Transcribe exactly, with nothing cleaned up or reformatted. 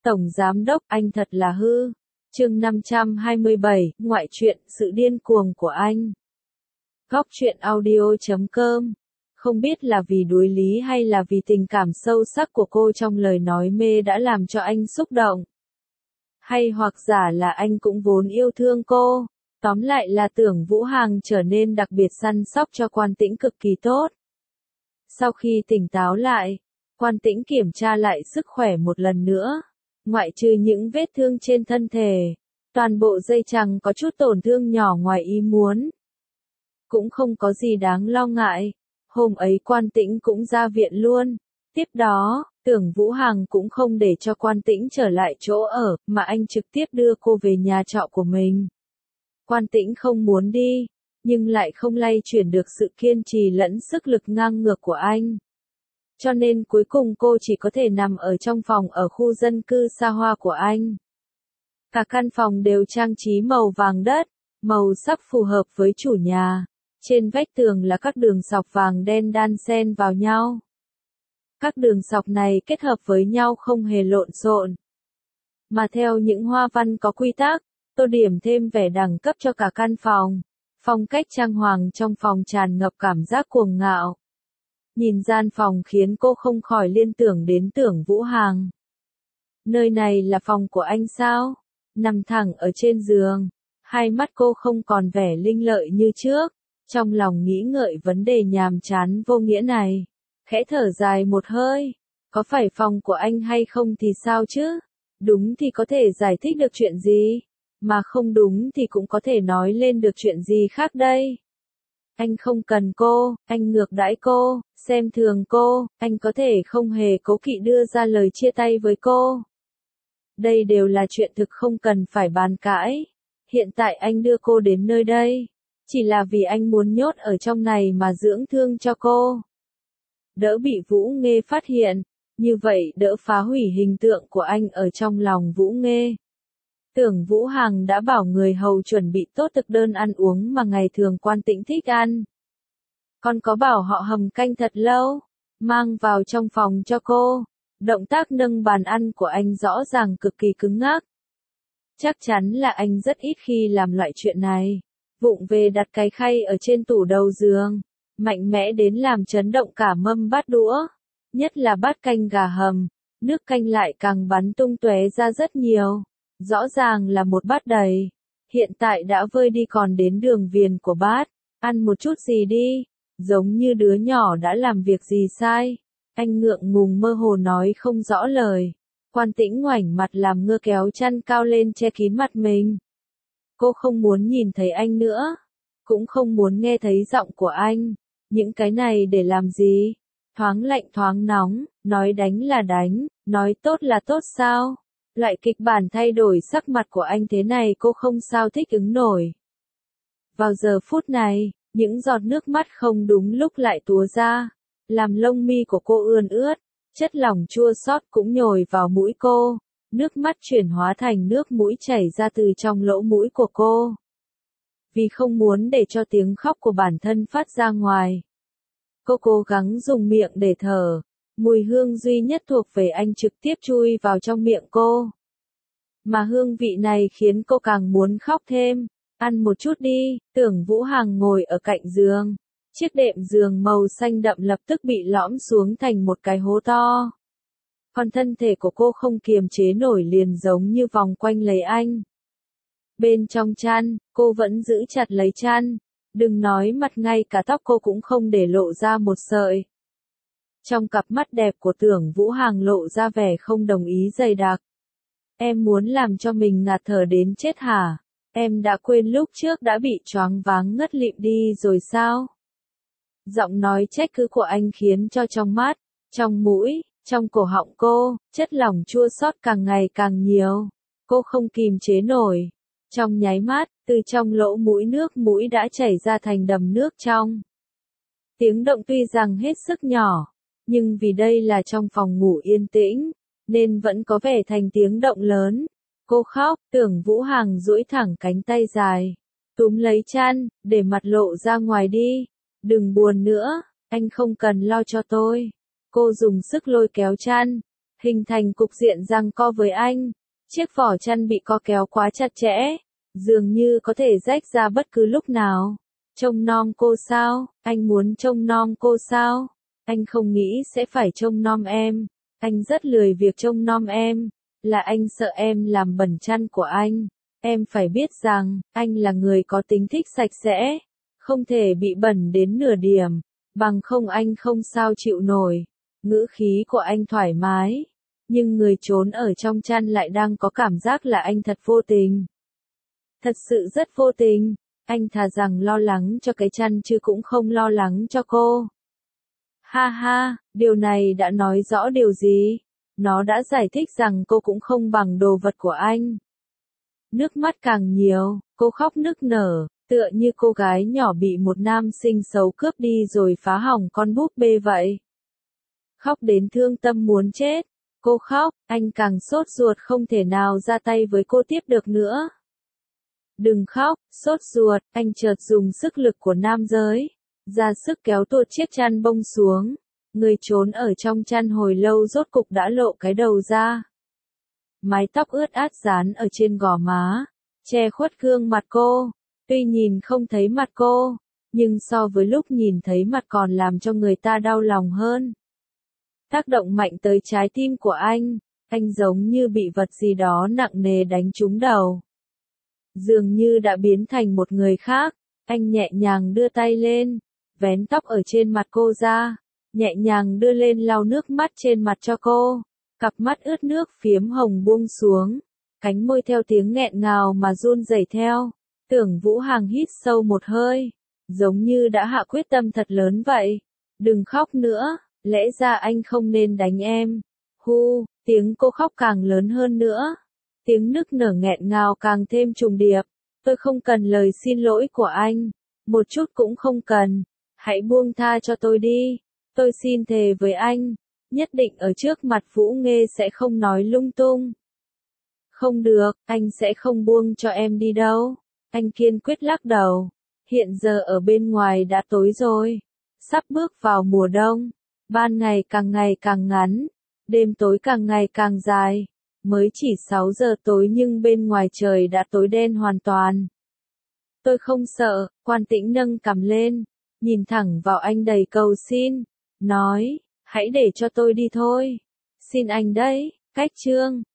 Tổng Giám Đốc, anh thật là hư. Chương năm trăm hai mươi bảy, ngoại truyện, sự điên cuồng của anh. Góc truyện audio chấm com. Không biết là vì đuối lý hay là vì tình cảm sâu sắc của cô trong lời nói mê đã làm cho anh xúc động. Hay hoặc giả là anh cũng vốn yêu thương cô. Tóm lại là Tưởng Vũ Hằng trở nên đặc biệt săn sóc cho Quan Tĩnh cực kỳ tốt. Sau khi tỉnh táo lại, Quan Tĩnh kiểm tra lại sức khỏe một lần nữa. Ngoại trừ những vết thương trên thân thể, toàn bộ dây chằng có chút tổn thương nhỏ ngoài ý muốn. Cũng không có gì đáng lo ngại. Hôm ấy Quan Tĩnh cũng ra viện luôn. Tiếp đó, Tưởng Vũ Hằng cũng không để cho Quan Tĩnh trở lại chỗ ở, mà anh trực tiếp đưa cô về nhà trọ của mình. Quan Tĩnh không muốn đi, nhưng lại không lay chuyển được sự kiên trì lẫn sức lực ngang ngược của anh. Cho nên cuối cùng cô chỉ có thể nằm ở trong phòng ở khu dân cư xa hoa của anh. Cả căn phòng đều trang trí màu vàng đất, màu sắc phù hợp với chủ nhà. Trên vách tường là các đường sọc vàng đen đan xen vào nhau. Các đường sọc này kết hợp với nhau không hề lộn xộn, mà theo những hoa văn có quy tắc, tô điểm thêm vẻ đẳng cấp cho cả căn phòng. Phong cách trang hoàng trong phòng tràn ngập cảm giác cuồng ngạo. Nhìn gian phòng khiến cô không khỏi liên tưởng đến Tưởng Vũ Hằng. Nơi này là phòng của anh sao? Nằm thẳng ở trên giường, hai mắt cô không còn vẻ linh lợi như trước. Trong lòng nghĩ ngợi vấn đề nhàm chán vô nghĩa này, khẽ thở dài một hơi. Có phải phòng của anh hay không thì sao chứ? Đúng thì có thể giải thích được chuyện gì, mà không đúng thì cũng có thể nói lên được chuyện gì khác đây. Anh không cần cô, anh ngược đãi cô, xem thường cô, anh có thể không hề cố kỵ đưa ra lời chia tay với cô. Đây đều là chuyện thực không cần phải bàn cãi. Hiện tại anh đưa cô đến nơi đây, chỉ là vì anh muốn nhốt ở trong này mà dưỡng thương cho cô. Đỡ bị Vũ Nghê phát hiện, như vậy đỡ phá hủy hình tượng của anh ở trong lòng Vũ Nghê. Tưởng Vũ Hằng đã bảo người hầu chuẩn bị tốt thực đơn ăn uống mà ngày thường Quan Tĩnh thích ăn. Còn có bảo họ hầm canh thật lâu, mang vào trong phòng cho cô. Động tác nâng bàn ăn của anh rõ ràng cực kỳ cứng ngắc. Chắc chắn là anh rất ít khi làm loại chuyện này. Vụng về đặt cái khay ở trên tủ đầu giường, mạnh mẽ đến làm chấn động cả mâm bát đũa. Nhất là bát canh gà hầm, nước canh lại càng bắn tung tóe ra rất nhiều. Rõ ràng là một bát đầy, hiện tại đã vơi đi còn đến đường viền của bát. Ăn một chút gì đi, giống như đứa nhỏ đã làm việc gì sai. Anh ngượng ngùng mơ hồ nói không rõ lời. Quan Tĩnh ngoảnh mặt làm ngơ kéo chăn cao lên che kín mặt mình. Cô không muốn nhìn thấy anh nữa, cũng không muốn nghe thấy giọng của anh. Những cái này để làm gì? Thoáng lạnh thoáng nóng, nói đánh là đánh, nói tốt là tốt sao? Loại kịch bản thay đổi sắc mặt của anh thế này cô không sao thích ứng nổi. Vào giờ phút này, những giọt nước mắt không đúng lúc lại túa ra, làm lông mi của cô ươn ướt, chất lỏng chua xót cũng nhồi vào mũi cô, nước mắt chuyển hóa thành nước mũi chảy ra từ trong lỗ mũi của cô. Vì không muốn để cho tiếng khóc của bản thân phát ra ngoài, cô cố gắng dùng miệng để thở. Mùi hương duy nhất thuộc về anh trực tiếp chui vào trong miệng cô. Mà hương vị này khiến cô càng muốn khóc thêm. Ăn một chút đi. Tưởng Vũ Hằng ngồi ở cạnh giường. Chiếc đệm giường màu xanh đậm lập tức bị lõm xuống thành một cái hố to. Còn thân thể của cô không kiềm chế nổi liền giống như vòng quanh lấy anh. Bên trong chăn, cô vẫn giữ chặt lấy chăn. Đừng nói mặt, ngay cả tóc cô cũng không để lộ ra một sợi. Trong cặp mắt đẹp của Tưởng Vũ Hằng lộ ra vẻ không đồng ý dày đặc. Em muốn làm cho mình ngạt thở đến chết hả? Em đã quên lúc trước đã bị choáng váng ngất lịm đi rồi sao? Giọng nói trách cứ của anh khiến cho trong mắt, trong mũi, trong cổ họng cô, chất lỏng chua xót càng ngày càng nhiều. Cô không kìm chế nổi. Trong nháy mắt, từ trong lỗ mũi nước mũi đã chảy ra thành đầm nước trong. Tiếng động tuy rằng hết sức nhỏ, nhưng vì đây là trong phòng ngủ yên tĩnh, nên vẫn có vẻ thành tiếng động lớn. Cô khóc, Tưởng Vũ Hằng duỗi thẳng cánh tay dài, túm lấy chăn, để mặt lộ ra ngoài đi. Đừng buồn nữa, anh không cần lo cho tôi. Cô dùng sức lôi kéo chăn, hình thành cục diện giằng co với anh. Chiếc vỏ chăn bị co kéo quá chặt chẽ, dường như có thể rách ra bất cứ lúc nào. Trông nom cô sao? Anh muốn trông nom cô sao? Anh không nghĩ sẽ phải trông nom em. Anh rất lười việc trông nom em. Là anh sợ em làm bẩn chăn của anh. Em phải biết rằng, anh là người có tính thích sạch sẽ. Không thể bị bẩn đến nửa điểm. Bằng không anh không sao chịu nổi. Ngữ khí của anh thoải mái. Nhưng người trốn ở trong chăn lại đang có cảm giác là anh thật vô tình. Thật sự rất vô tình. Anh thà rằng lo lắng cho cái chăn chứ cũng không lo lắng cho cô. Ha ha, điều này đã nói rõ điều gì? Nó đã giải thích rằng cô cũng không bằng đồ vật của anh. Nước mắt càng nhiều, cô khóc nức nở, tựa như cô gái nhỏ bị một nam sinh xấu cướp đi rồi phá hỏng con búp bê vậy. Khóc đến thương tâm muốn chết. Cô khóc, anh càng sốt ruột không thể nào ra tay với cô tiếp được nữa. Đừng khóc, sốt ruột, anh chợt dùng sức lực của nam giới, ra sức kéo tuột chiếc chăn bông xuống. Người trốn ở trong chăn hồi lâu rốt cục đã lộ cái đầu ra. Mái tóc ướt át dán ở trên gò má, che khuất gương mặt cô. Tuy nhìn không thấy mặt cô, nhưng so với lúc nhìn thấy mặt còn làm cho người ta đau lòng hơn. Tác động mạnh tới trái tim của anh, anh giống như bị vật gì đó nặng nề đánh trúng đầu. Dường như đã biến thành một người khác, anh nhẹ nhàng đưa tay lên, vén tóc ở trên mặt cô ra, nhẹ nhàng đưa lên lau nước mắt trên mặt cho cô. Cặp mắt ướt nước phiếm hồng buông xuống, cánh môi theo tiếng nghẹn ngào mà run rẩy theo. Tưởng Vũ Hằng hít sâu một hơi, giống như đã hạ quyết tâm thật lớn vậy. Đừng khóc nữa, lẽ ra anh không nên đánh em. Hu, tiếng cô khóc càng lớn hơn nữa. Tiếng nức nở nghẹn ngào càng thêm trùng điệp. Tôi không cần lời xin lỗi của anh. Một chút cũng không cần. Hãy buông tha cho tôi đi. Tôi xin thề với anh. Nhất định ở trước mặt Vũ Nghê sẽ không nói lung tung. Không được, anh sẽ không buông cho em đi đâu. Anh kiên quyết lắc đầu. Hiện giờ ở bên ngoài đã tối rồi. Sắp bước vào mùa đông. Ban ngày càng ngày càng ngắn. Đêm tối càng ngày càng dài. Mới chỉ sáu giờ tối nhưng bên ngoài trời đã tối đen hoàn toàn. Tôi không sợ, Quan Tĩnh nâng cằm lên. Nhìn thẳng vào anh đầy cầu xin. Nói, hãy để cho tôi đi thôi. Xin anh đấy, cách chương.